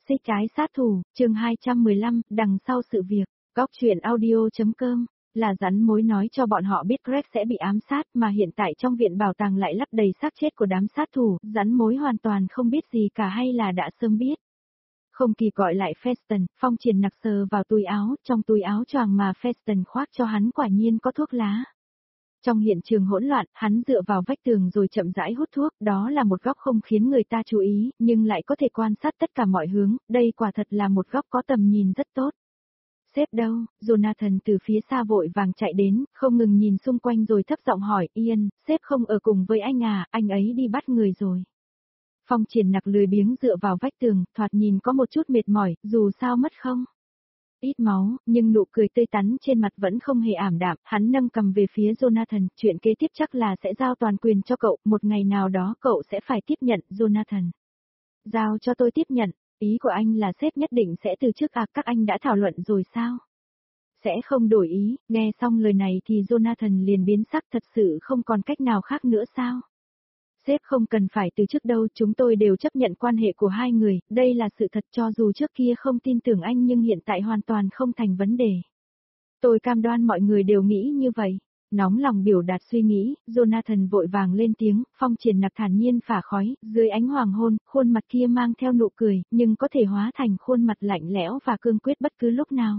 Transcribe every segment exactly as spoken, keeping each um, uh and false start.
Xích trái sát thủ, chương hai trăm mười lăm, đằng sau sự việc, góc truyện audio.com, là rắn mối nói cho bọn họ biết Greg sẽ bị ám sát mà hiện tại trong viện bảo tàng lại lấp đầy xác chết của đám sát thủ, rắn mối hoàn toàn không biết gì cả hay là đã sớm biết. Không kịp gọi lại Feston, Phong Triền nặc sờ vào túi áo, trong túi áo choàng mà Feston khoác cho hắn quả nhiên có thuốc lá. Trong hiện trường hỗn loạn, hắn dựa vào vách tường rồi chậm rãi hút thuốc, đó là một góc không khiến người ta chú ý, nhưng lại có thể quan sát tất cả mọi hướng, đây quả thật là một góc có tầm nhìn rất tốt. Sếp đâu? Jonathan từ phía xa vội vàng chạy đến, không ngừng nhìn xung quanh rồi thấp giọng hỏi, Ian, sếp không ở cùng với anh à, anh ấy đi bắt người rồi. Phong Triền nặc lười biếng dựa vào vách tường, thoạt nhìn có một chút mệt mỏi, dù sao mất không ít máu, nhưng nụ cười tươi tắn trên mặt vẫn không hề ảm đạm, hắn nâng cầm về phía Jonathan, chuyện kế tiếp chắc là sẽ giao toàn quyền cho cậu, một ngày nào đó cậu sẽ phải tiếp nhận, Jonathan. Giao cho tôi tiếp nhận, ý của anh là sếp nhất định sẽ từ chức à, các anh đã thảo luận rồi sao? Sẽ không đổi ý, nghe xong lời này thì Jonathan liền biến sắc, thật sự không còn cách nào khác nữa sao? Sếp không cần phải từ chức đâu, chúng tôi đều chấp nhận quan hệ của hai người, đây là sự thật cho dù trước kia không tin tưởng anh nhưng hiện tại hoàn toàn không thành vấn đề. Tôi cam đoan mọi người đều nghĩ như vậy. Nóng lòng biểu đạt suy nghĩ, Jonathan vội vàng lên tiếng, Phong Triền nặc thản nhiên phả khói, dưới ánh hoàng hôn, khuôn mặt kia mang theo nụ cười, nhưng có thể hóa thành khuôn mặt lạnh lẽo và cương quyết bất cứ lúc nào.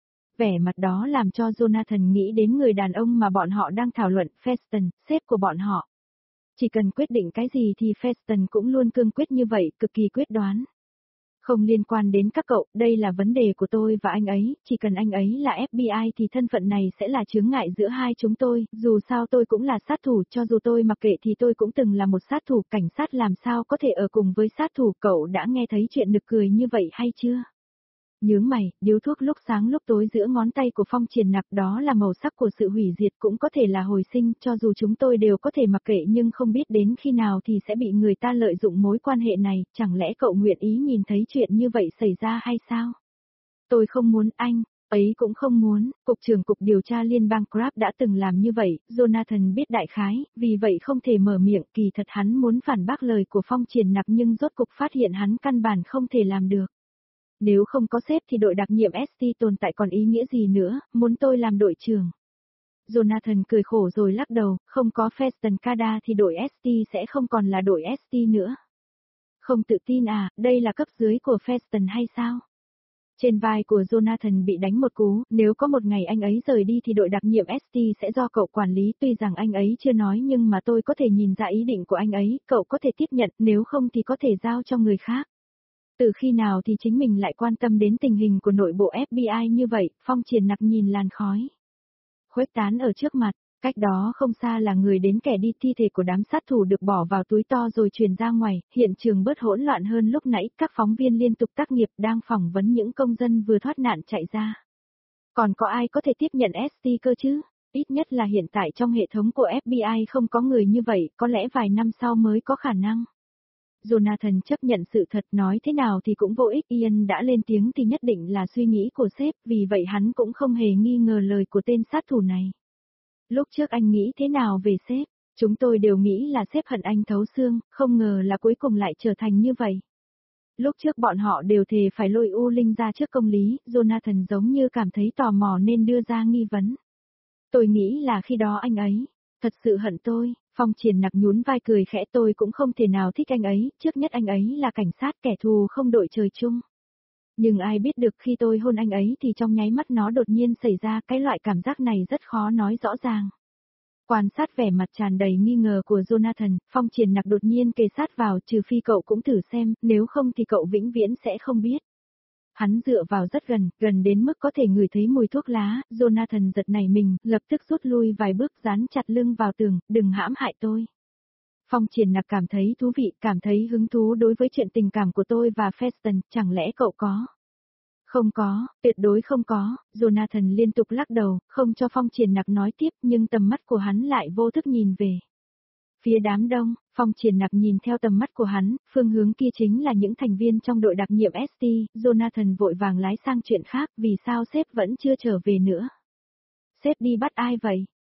Vẻ mặt đó làm cho Jonathan nghĩ đến người đàn ông mà bọn họ đang thảo luận, Feston, sếp của bọn họ. Chỉ cần quyết định cái gì thì Feston cũng luôn cương quyết như vậy, cực kỳ quyết đoán. Không liên quan đến các cậu, đây là vấn đề của tôi và anh ấy, chỉ cần anh ấy là ép bê i thì thân phận này sẽ là chướng ngại giữa hai chúng tôi, dù sao tôi cũng là sát thủ, cho dù tôi mặc kệ thì tôi cũng từng là một sát thủ, cảnh sát làm sao có thể ở cùng với sát thủ, cậu đã nghe thấy chuyện nực cười như vậy hay chưa? Nhướng mày, điếu thuốc lúc sáng lúc tối giữa ngón tay của Phong Triền nặc, đó là màu sắc của sự hủy diệt, cũng có thể là hồi sinh, cho dù chúng tôi đều có thể mặc kệ nhưng không biết đến khi nào thì sẽ bị người ta lợi dụng mối quan hệ này, chẳng lẽ cậu nguyện ý nhìn thấy chuyện như vậy xảy ra hay sao? Tôi không muốn, anh ấy cũng không muốn, Cục trưởng Cục Điều tra Liên bang Crab đã từng làm như vậy, Jonathan biết đại khái, vì vậy không thể mở miệng, kỳ thật hắn muốn phản bác lời của Phong Triền nặc nhưng rốt cục phát hiện hắn căn bản không thể làm được. Nếu không có sếp thì đội đặc nhiệm ét tê tồn tại còn ý nghĩa gì nữa, muốn tôi làm đội trưởng. Jonathan cười khổ rồi lắc đầu, không có Feston Cada thì đội ét tê sẽ không còn là đội ét tê nữa. Không tự tin à, đây là cấp dưới của Feston hay sao? Trên vai của Jonathan bị đánh một cú, nếu có một ngày anh ấy rời đi thì đội đặc nhiệm ét tê sẽ do cậu quản lý, tuy rằng anh ấy chưa nói nhưng mà tôi có thể nhìn ra ý định của anh ấy, cậu có thể tiếp nhận, nếu không thì có thể giao cho người khác. Từ khi nào thì chính mình lại quan tâm đến tình hình của nội bộ ép bê i như vậy, Phong Triền nặc nhìn làn khói khuếch tán ở trước mặt, cách đó không xa là người đến kẻ đi, thi thể của đám sát thủ được bỏ vào túi to rồi truyền ra ngoài, hiện trường bớt hỗn loạn hơn lúc nãy, các phóng viên liên tục tác nghiệp đang phỏng vấn những công dân vừa thoát nạn chạy ra. Còn có ai có thể tiếp nhận ét tê cơ chứ? Ít nhất là hiện tại trong hệ thống của ép bê i không có người như vậy, có lẽ vài năm sau mới có khả năng. Jonathan chấp nhận sự thật, nói thế nào thì cũng vô ích, Ian đã lên tiếng thì nhất định là suy nghĩ của sếp, vì vậy hắn cũng không hề nghi ngờ lời của tên sát thủ này. Lúc trước anh nghĩ thế nào về sếp? Chúng tôi đều nghĩ là sếp hận anh thấu xương, không ngờ là cuối cùng lại trở thành như vậy. Lúc trước bọn họ đều thề phải lôi U Linh ra trước công lý, Jonathan giống như cảm thấy tò mò nên đưa ra nghi vấn. Tôi nghĩ là khi đó anh ấy thật sự hận tôi. Phong Triền nặc nhún vai cười khẽ, tôi cũng không thể nào thích anh ấy, trước nhất anh ấy là cảnh sát, kẻ thù không đội trời chung. Nhưng ai biết được khi tôi hôn anh ấy thì trong nháy mắt nó đột nhiên xảy ra, cái loại cảm giác này rất khó nói rõ ràng. Quan sát vẻ mặt tràn đầy nghi ngờ của Jonathan, Phong Triền nặc đột nhiên kề sát vào, trừ phi cậu cũng thử xem, nếu không thì cậu vĩnh viễn sẽ không biết. Hắn dựa vào rất gần, gần đến mức có thể ngửi thấy mùi thuốc lá, Jonathan giật nảy mình, lập tức rút lui vài bước dán chặt lưng vào tường, đừng hãm hại tôi. Phong Triền nặc cảm thấy thú vị, cảm thấy hứng thú đối với chuyện tình cảm của tôi và Feston, chẳng lẽ cậu có? Không có, tuyệt đối không có, Jonathan liên tục lắc đầu, không cho Phong Triền nặc nói tiếp nhưng tầm mắt của hắn lại vô thức nhìn về phía đám đông. Phong Triền nặc nhìn theo tầm mắt của hắn, phương hướng kia chính là những thành viên trong đội đặc nhiệm ét tê, Jonathan vội vàng lái sang chuyện khác, vì sao sếp vẫn chưa trở về nữa? Sếp đi bắt ai vậy?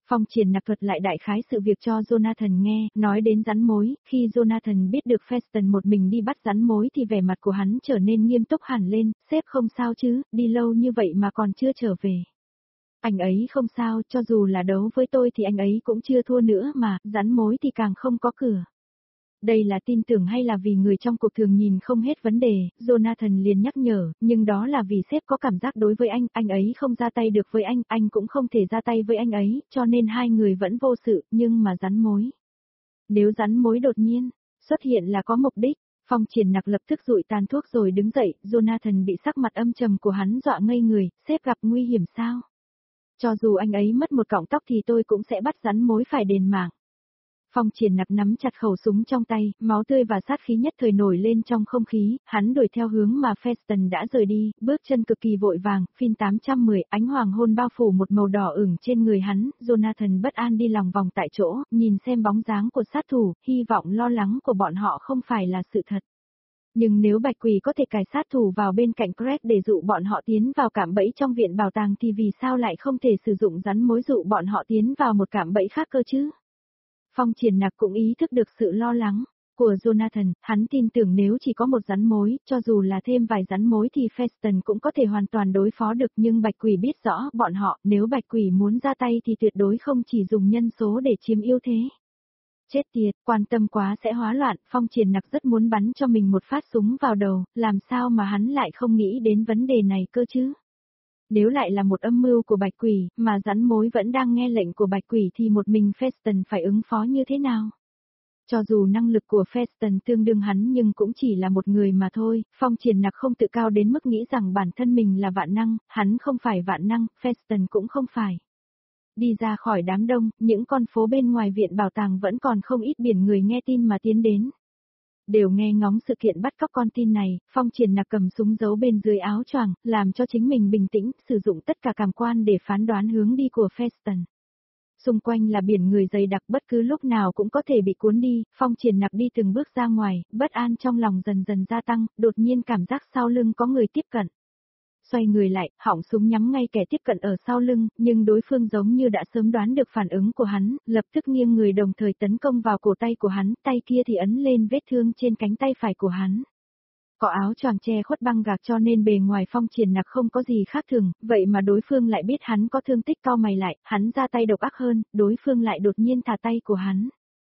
Phong Triển Nặc thuật lại đại khái sự việc cho Jonathan nghe, nói đến rắn mối, khi Jonathan biết được Feston một mình đi bắt rắn mối thì vẻ mặt của hắn trở nên nghiêm túc hẳn lên, sếp không sao chứ, đi lâu như vậy mà còn chưa trở về. Anh ấy không sao, cho dù là đấu với tôi thì anh ấy cũng chưa thua nữa mà, rắn mối thì càng không có cửa. Đây là tin tưởng hay là vì người trong cuộc thường nhìn không hết vấn đề, Jonathan liền nhắc nhở, nhưng đó là vì sếp có cảm giác đối với anh, anh ấy không ra tay được với anh, anh cũng không thể ra tay với anh ấy, cho nên hai người vẫn vô sự, nhưng mà rắn mối. Nếu rắn mối đột nhiên, xuất hiện là có mục đích, Phong Triển Nặc lập tức rụi tàn thuốc rồi đứng dậy, Jonathan bị sắc mặt âm trầm của hắn dọa ngây người, sếp gặp nguy hiểm sao? Cho dù anh ấy mất một cọng tóc thì tôi cũng sẽ bắt rắn mối phải đền mạng. Phong Triển Nặc nắm chặt khẩu súng trong tay, máu tươi và sát khí nhất thời nổi lên trong không khí, hắn đuổi theo hướng mà Feston đã rời đi, bước chân cực kỳ vội vàng, phin tám trăm mười, ánh hoàng hôn bao phủ một màu đỏ ửng trên người hắn, Jonathan bất an đi lòng vòng tại chỗ, nhìn xem bóng dáng của sát thủ, hy vọng lo lắng của bọn họ không phải là sự thật. Nhưng nếu Bạch Quỷ có thể cài sát thủ vào bên cạnh Greg để dụ bọn họ tiến vào cạm bẫy trong viện bảo tàng thì vì sao lại không thể sử dụng rắn mối dụ bọn họ tiến vào một cạm bẫy khác cơ chứ? Phong Triển Nặc cũng ý thức được sự lo lắng của Jonathan, hắn tin tưởng nếu chỉ có một rắn mối, cho dù là thêm vài rắn mối thì Feston cũng có thể hoàn toàn đối phó được, nhưng Bạch Quỷ biết rõ bọn họ, nếu Bạch Quỷ muốn ra tay thì tuyệt đối không chỉ dùng nhân số để chiếm ưu thế. Chết tiệt, quan tâm quá sẽ hóa loạn, Phong Triển Nặc rất muốn bắn cho mình một phát súng vào đầu, làm sao mà hắn lại không nghĩ đến vấn đề này cơ chứ? Nếu lại là một âm mưu của Bạch Quỷ, mà rắn mối vẫn đang nghe lệnh của Bạch Quỷ thì một mình Feston phải ứng phó như thế nào? Cho dù năng lực của Feston tương đương hắn nhưng cũng chỉ là một người mà thôi, Phong Triển Nặc không tự cao đến mức nghĩ rằng bản thân mình là vạn năng, hắn không phải vạn năng, Feston cũng không phải. Đi ra khỏi đám đông, những con phố bên ngoài viện bảo tàng vẫn còn không ít biển người nghe tin mà tiến đến. Đều nghe ngóng sự kiện bắt cóc con tin này, Phong Triển Nặc cầm súng giấu bên dưới áo choàng, làm cho chính mình bình tĩnh, sử dụng tất cả cảm quan để phán đoán hướng đi của Feston. Xung quanh là biển người dày đặc, bất cứ lúc nào cũng có thể bị cuốn đi, Phong Triển Nặc đi từng bước ra ngoài, bất an trong lòng dần dần gia tăng, đột nhiên cảm giác sau lưng có người tiếp cận. Xoay người lại, họng súng nhắm ngay kẻ tiếp cận ở sau lưng, nhưng đối phương giống như đã sớm đoán được phản ứng của hắn, lập tức nghiêng người đồng thời tấn công vào cổ tay của hắn, tay kia thì ấn lên vết thương trên cánh tay phải của hắn. Có áo choàng che khuất băng gạc cho nên bề ngoài Phong Triển Nặc không có gì khác thường, vậy mà đối phương lại biết hắn có thương tích, cau mày lại, hắn ra tay độc ác hơn, đối phương lại đột nhiên thả tay của hắn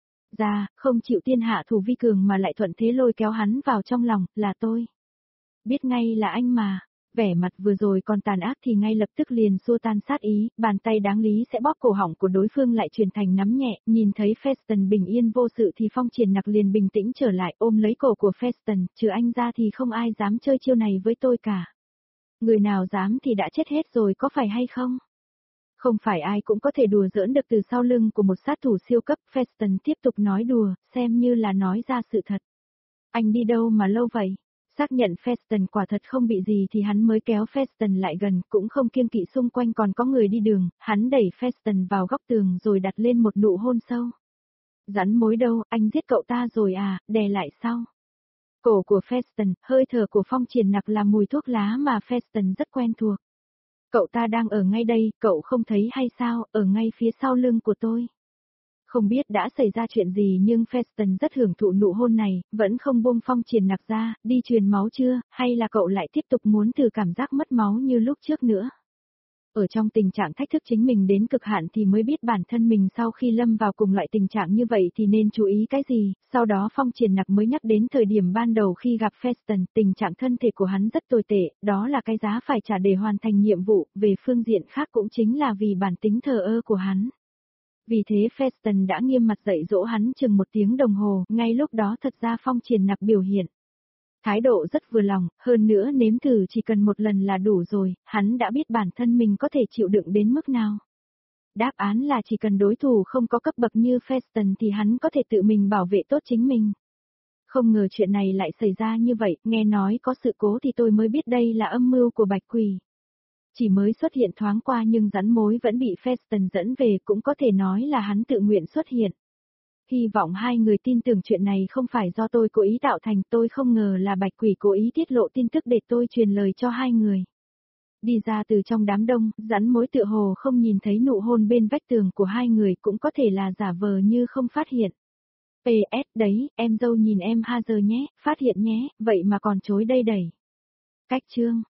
ra, không chịu tiên hạ thủ vi cường mà lại thuận thế lôi kéo hắn vào trong lòng, là tôi. Biết ngay là anh mà. Vẻ mặt vừa rồi còn tàn ác thì ngay lập tức liền xua tan sát ý, bàn tay đáng lý sẽ bóp cổ họng của đối phương lại chuyển thành nắm nhẹ, nhìn thấy Feston bình yên vô sự thì Phong Triển Nặc liền bình tĩnh trở lại, ôm lấy cổ của Feston, trừ anh ra thì không ai dám chơi chiêu này với tôi cả. Người nào dám thì đã chết hết rồi có phải hay không? Không phải ai cũng có thể đùa giỡn được từ sau lưng của một sát thủ siêu cấp, Feston tiếp tục nói đùa, xem như là nói ra sự thật. Anh đi đâu mà lâu vậy? Xác nhận Feston quả thật không bị gì thì hắn mới kéo Feston lại gần, cũng không kiêng kỵ xung quanh còn có người đi đường, hắn đẩy Feston vào góc tường rồi đặt lên một nụ hôn sâu. Rắn mối đâu, anh giết cậu ta rồi à, đè lại sau. Cổ của Feston, hơi thở của Phong Triển Nặc là mùi thuốc lá mà Feston rất quen thuộc. Cậu ta đang ở ngay đây, cậu không thấy hay sao, ở ngay phía sau lưng của tôi. Không biết đã xảy ra chuyện gì nhưng Feston rất hưởng thụ nụ hôn này, vẫn không buông Phong Triển Nặc ra, đi truyền máu chưa, hay là cậu lại tiếp tục muốn thử cảm giác mất máu như lúc trước nữa. Ở trong tình trạng thách thức chính mình đến cực hạn thì mới biết bản thân mình sau khi lâm vào cùng loại tình trạng như vậy thì nên chú ý cái gì, sau đó Phong Triển Nặc mới nhắc đến thời điểm ban đầu khi gặp Feston, tình trạng thân thể của hắn rất tồi tệ, đó là cái giá phải trả để hoàn thành nhiệm vụ, về phương diện khác cũng chính là vì bản tính thờ ơ của hắn. Vì thế Feston đã nghiêm mặt dạy dỗ hắn chừng một tiếng đồng hồ, ngay lúc đó thật ra Phong Triển Nặc biểu hiện thái độ rất vừa lòng, hơn nữa nếm thử chỉ cần một lần là đủ rồi, hắn đã biết bản thân mình có thể chịu đựng đến mức nào. Đáp án là chỉ cần đối thủ không có cấp bậc như Feston thì hắn có thể tự mình bảo vệ tốt chính mình. Không ngờ chuyện này lại xảy ra như vậy, nghe nói có sự cố thì tôi mới biết đây là âm mưu của Bạch Quỷ. Chỉ mới xuất hiện thoáng qua nhưng rắn mối vẫn bị Feston dẫn về, cũng có thể nói là hắn tự nguyện xuất hiện. Hy vọng hai người tin tưởng chuyện này không phải do tôi cố ý tạo thành, tôi không ngờ là Bạch Quỷ cố ý tiết lộ tin tức để tôi truyền lời cho hai người. Đi ra từ trong đám đông, rắn mối tựa hồ không nhìn thấy nụ hôn bên vách tường của hai người, cũng có thể là giả vờ như không phát hiện. pê ét đấy, em dâu nhìn em ha giờ nhé, phát hiện nhé, vậy mà còn chối đây đẩy. Cách chương